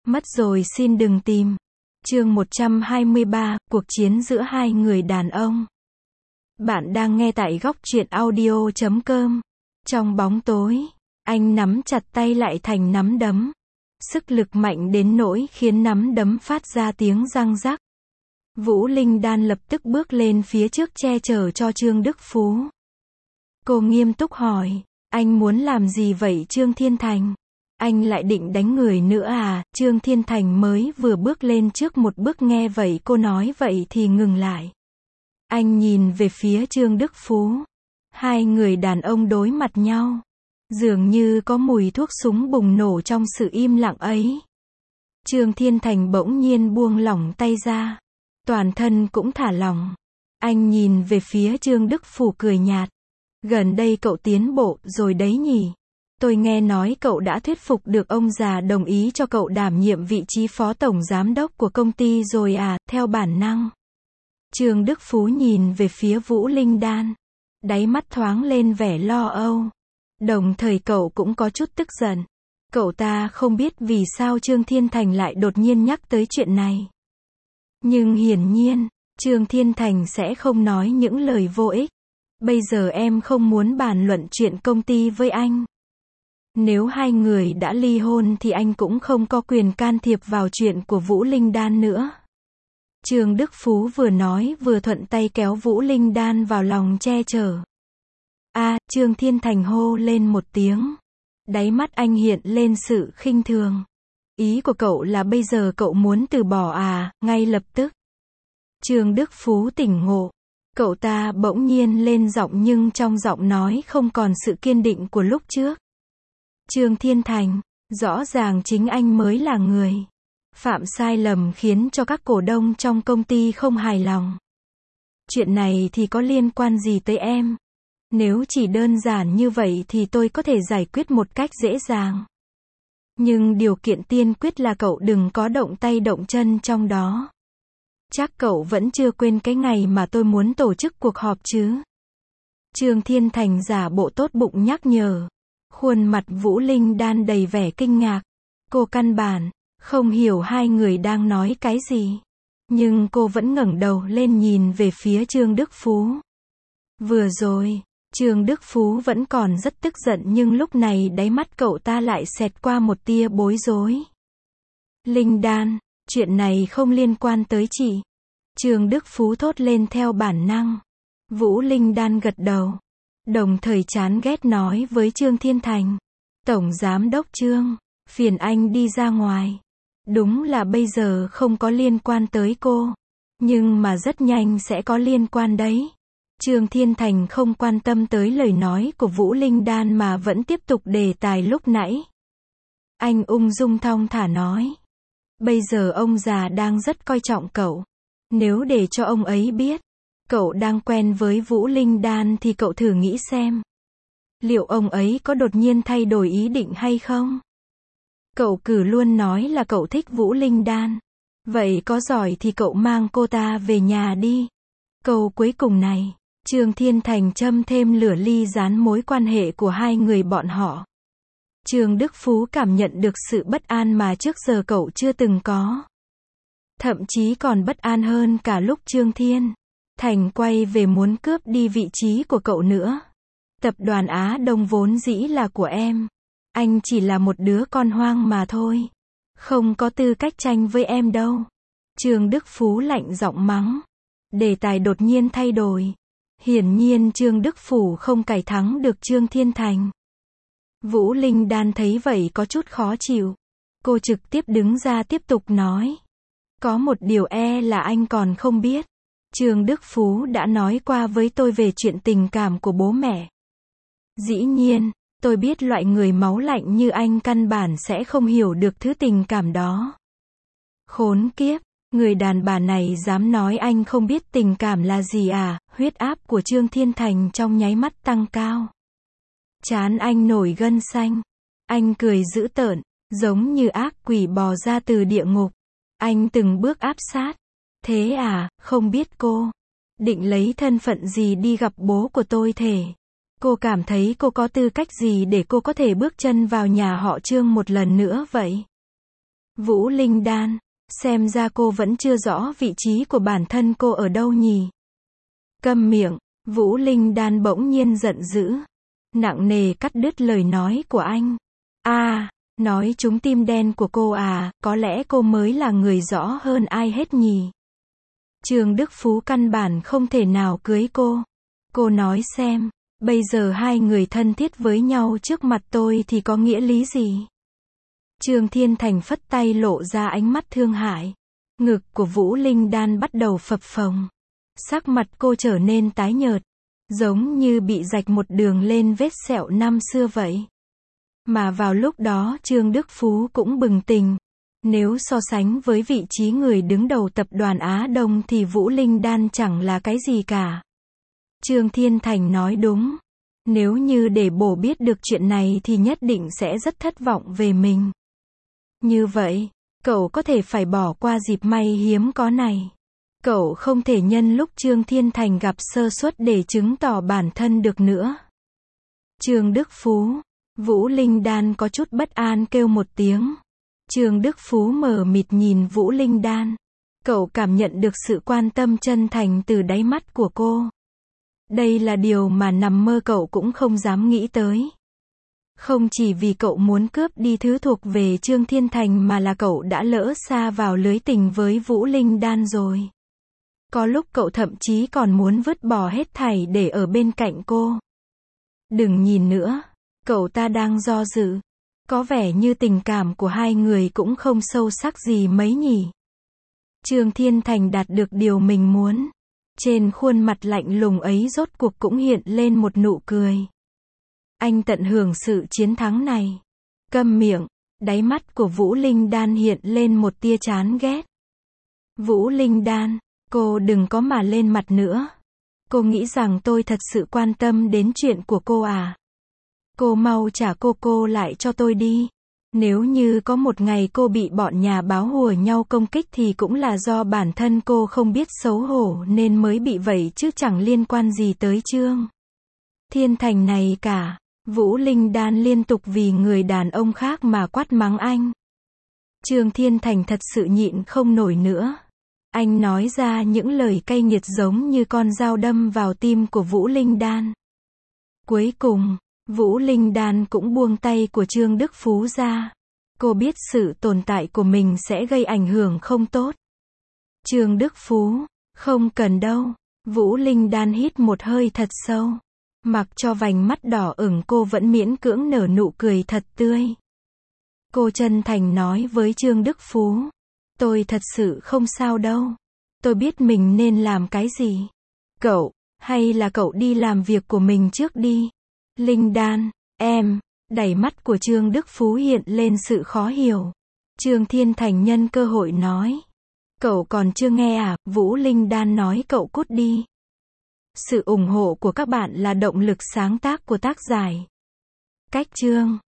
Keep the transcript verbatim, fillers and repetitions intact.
Mất rồi xin đừng tìm. Chương một trăm hai mươi ba, cuộc chiến giữa hai người đàn ông. Bạn đang nghe tại góc truyện audio chấm com. Trong bóng tối, anh nắm chặt tay lại thành nắm đấm. Sức lực mạnh đến nỗi khiến nắm đấm phát ra tiếng răng rắc. Vũ Linh Đan lập tức bước lên phía trước che chở cho Trương Đức Phú. Cô nghiêm túc hỏi, anh muốn làm gì vậy Trương Thiên Thành? Anh lại định đánh người nữa à? Trương Thiên Thành mới vừa bước lên trước một bước, nghe vậy cô nói vậy thì ngừng lại. Anh nhìn về phía Trương Đức Phú. Hai người đàn ông đối mặt nhau. Dường như có mùi thuốc súng bùng nổ trong sự im lặng ấy. Trương Thiên Thành bỗng nhiên buông lỏng tay ra. Toàn thân cũng thả lỏng. Anh nhìn về phía Trương Đức Phú cười nhạt. Gần đây cậu tiến bộ rồi đấy nhỉ? Tôi nghe nói cậu đã thuyết phục được ông già đồng ý cho cậu đảm nhiệm vị trí phó tổng giám đốc của công ty rồi à? Theo bản năng. Trương Đức Phú nhìn về phía Vũ Linh Đan. Đáy mắt thoáng lên vẻ lo âu. Đồng thời cậu cũng có chút tức giận. Cậu ta không biết vì sao Trương Thiên Thành lại đột nhiên nhắc tới chuyện này. Nhưng hiển nhiên, Trương Thiên Thành sẽ không nói những lời vô ích. Bây giờ em không muốn bàn luận chuyện công ty với anh. Nếu hai người đã ly hôn thì anh cũng không có quyền can thiệp vào chuyện của Vũ Linh Đan nữa. Trương Đức Phú vừa nói vừa thuận tay kéo Vũ Linh Đan vào lòng che chở. A, à, Trương Thiên Thành hô lên một tiếng. Đáy mắt anh hiện lên sự khinh thường. Ý của cậu là bây giờ cậu muốn từ bỏ à? Ngay lập tức. Trương Đức Phú tỉnh ngộ. Cậu ta bỗng nhiên lên giọng nhưng trong giọng nói không còn sự kiên định của lúc trước. Trương Thiên Thành, rõ ràng chính anh mới là người phạm sai lầm khiến cho các cổ đông trong công ty không hài lòng. Chuyện này thì có liên quan gì tới em? Nếu chỉ đơn giản như vậy thì tôi có thể giải quyết một cách dễ dàng. Nhưng điều kiện tiên quyết là cậu đừng có động tay động chân trong đó. Chắc cậu vẫn chưa quên cái ngày mà tôi muốn tổ chức cuộc họp chứ? Trương Thiên Thành giả bộ tốt bụng nhắc nhở. Khuôn mặt Vũ Linh Đan đầy vẻ kinh ngạc. Cô căn bản không hiểu hai người đang nói cái gì. Nhưng cô vẫn ngẩng đầu lên nhìn về phía Trương Đức Phú. Vừa rồi, Trương Đức Phú vẫn còn rất tức giận nhưng lúc này đáy mắt cậu ta lại xẹt qua một tia bối rối. Linh Đan, chuyện này không liên quan tới chị. Trương Đức Phú thốt lên theo bản năng. Vũ Linh Đan gật đầu. Đồng thời chán ghét nói với Trương Thiên Thành. Tổng Giám đốc Trương, phiền anh đi ra ngoài. Đúng là bây giờ không có liên quan tới cô. Nhưng mà rất nhanh sẽ có liên quan đấy. Trương Thiên Thành không quan tâm tới lời nói của Vũ Linh Đan mà vẫn tiếp tục đề tài lúc nãy. Anh ung dung thong thả nói. Bây giờ ông già đang rất coi trọng cậu. Nếu để cho ông ấy biết cậu đang quen với Vũ Linh Đan thì cậu thử nghĩ xem. Liệu ông ấy có đột nhiên thay đổi ý định hay không? Cậu cứ luôn nói là cậu thích Vũ Linh Đan. Vậy có giỏi thì cậu mang cô ta về nhà đi. Câu cuối cùng này, Trương Thiên Thành châm thêm lửa ly gián mối quan hệ của hai người bọn họ. Trương Đức Phú cảm nhận được sự bất an mà trước giờ cậu chưa từng có. Thậm chí còn bất an hơn cả lúc Trương Thiên Thành quay về muốn cướp đi vị trí của cậu nữa. Tập đoàn Á Đông vốn dĩ là của em. Anh chỉ là một đứa con hoang mà thôi. Không có tư cách tranh với em đâu. Trương Đức Phú lạnh giọng mắng. Đề tài đột nhiên thay đổi. Hiển nhiên Trương Đức Phú không cải thắng được Trương Thiên Thành. Vũ Linh Đan thấy vậy có chút khó chịu. Cô trực tiếp đứng ra tiếp tục nói. Có một điều e là anh còn không biết. Trương Đức Phú đã nói qua với tôi về chuyện tình cảm của bố mẹ. Dĩ nhiên, tôi biết loại người máu lạnh như anh căn bản sẽ không hiểu được thứ tình cảm đó. Khốn kiếp, người đàn bà này dám nói anh không biết tình cảm là gì à? Huyết áp của Trương Thiên Thành trong nháy mắt tăng cao. Trán anh nổi gân xanh. Anh cười dữ tợn, giống như ác quỷ bò ra từ địa ngục. Anh từng bước áp sát. Thế à, không biết cô định lấy thân phận gì đi gặp bố của tôi thể? Cô cảm thấy cô có tư cách gì để cô có thể bước chân vào nhà họ Trương một lần nữa vậy? Vũ Linh Đan, xem ra cô vẫn chưa rõ vị trí của bản thân cô ở đâu nhỉ. Câm miệng, Vũ Linh Đan bỗng nhiên giận dữ. Nặng nề cắt đứt lời nói của anh. À, nói trúng tim đen của cô à, có lẽ cô mới là người rõ hơn ai hết nhỉ. Trương Đức Phú căn bản không thể nào cưới cô. Cô nói xem, bây giờ hai người thân thiết với nhau trước mặt tôi thì có nghĩa lý gì? Trương Thiên Thành phất tay lộ ra ánh mắt thương hại. Ngực của Vũ Linh Đan bắt đầu phập phồng. Sắc mặt cô trở nên tái nhợt, giống như bị rạch một đường lên vết sẹo năm xưa vậy. Mà vào lúc đó Trương Đức Phú cũng bừng tỉnh. Nếu so sánh với vị trí người đứng đầu tập đoàn Á Đông thì Vũ Linh Đan chẳng là cái gì cả. Trương Thiên Thành nói đúng. Nếu như để bổ biết được chuyện này thì nhất định sẽ rất thất vọng về mình. Như vậy, cậu có thể phải bỏ qua dịp may hiếm có này. Cậu không thể nhân lúc Trương Thiên Thành gặp sơ suất để chứng tỏ bản thân được nữa. Trương Đức Phú, Vũ Linh Đan có chút bất an kêu một tiếng. Trương Đức Phú mờ mịt nhìn Vũ Linh Đan. Cậu cảm nhận được sự quan tâm chân thành từ đáy mắt của cô. Đây là điều mà nằm mơ cậu cũng không dám nghĩ tới. Không chỉ vì cậu muốn cướp đi thứ thuộc về Trương Thiên Thành mà là cậu đã lỡ sa vào lưới tình với Vũ Linh Đan rồi. Có lúc cậu thậm chí còn muốn vứt bỏ hết thảy để ở bên cạnh cô. Đừng nhìn nữa, cậu ta đang do dự. Có vẻ như tình cảm của hai người cũng không sâu sắc gì mấy nhỉ. Trương Thiên Thành đạt được điều mình muốn. Trên khuôn mặt lạnh lùng ấy rốt cuộc cũng hiện lên một nụ cười. Anh tận hưởng sự chiến thắng này. Câm miệng, đáy mắt của Vũ Linh Đan hiện lên một tia chán ghét. Vũ Linh Đan, cô đừng có mà lên mặt nữa. Cô nghĩ rằng tôi thật sự quan tâm đến chuyện của cô à? Cô mau trả cô cô lại cho tôi đi. Nếu như có một ngày cô bị bọn nhà báo hùa nhau công kích thì cũng là do bản thân cô không biết xấu hổ nên mới bị vậy chứ chẳng liên quan gì tới Trương Thiên Thành này cả. Vũ Linh Đan liên tục vì người đàn ông khác mà quát mắng anh. Trương Thiên Thành thật sự nhịn không nổi nữa. Anh nói ra những lời cay nghiệt giống như con dao đâm vào tim của Vũ Linh Đan. Cuối cùng, Vũ Linh Đan cũng buông tay của Trương Đức Phú ra. Cô biết sự tồn tại của mình sẽ gây ảnh hưởng không tốt. Trương Đức Phú, không cần đâu. Vũ Linh Đan hít một hơi thật sâu. Mặc cho vành mắt đỏ ửng cô vẫn miễn cưỡng nở nụ cười thật tươi. Cô chân thành nói với Trương Đức Phú. Tôi thật sự không sao đâu. Tôi biết mình nên làm cái gì. Cậu, hay là cậu đi làm việc của mình trước đi. Linh Đan, em, đáy mắt của Trương Đức Phú hiện lên sự khó hiểu. Trương Thiên Thành nhân cơ hội nói. Cậu còn chưa nghe à, Vũ Linh Đan nói cậu cút đi. Sự ủng hộ của các bạn là động lực sáng tác của tác giải. Cách chương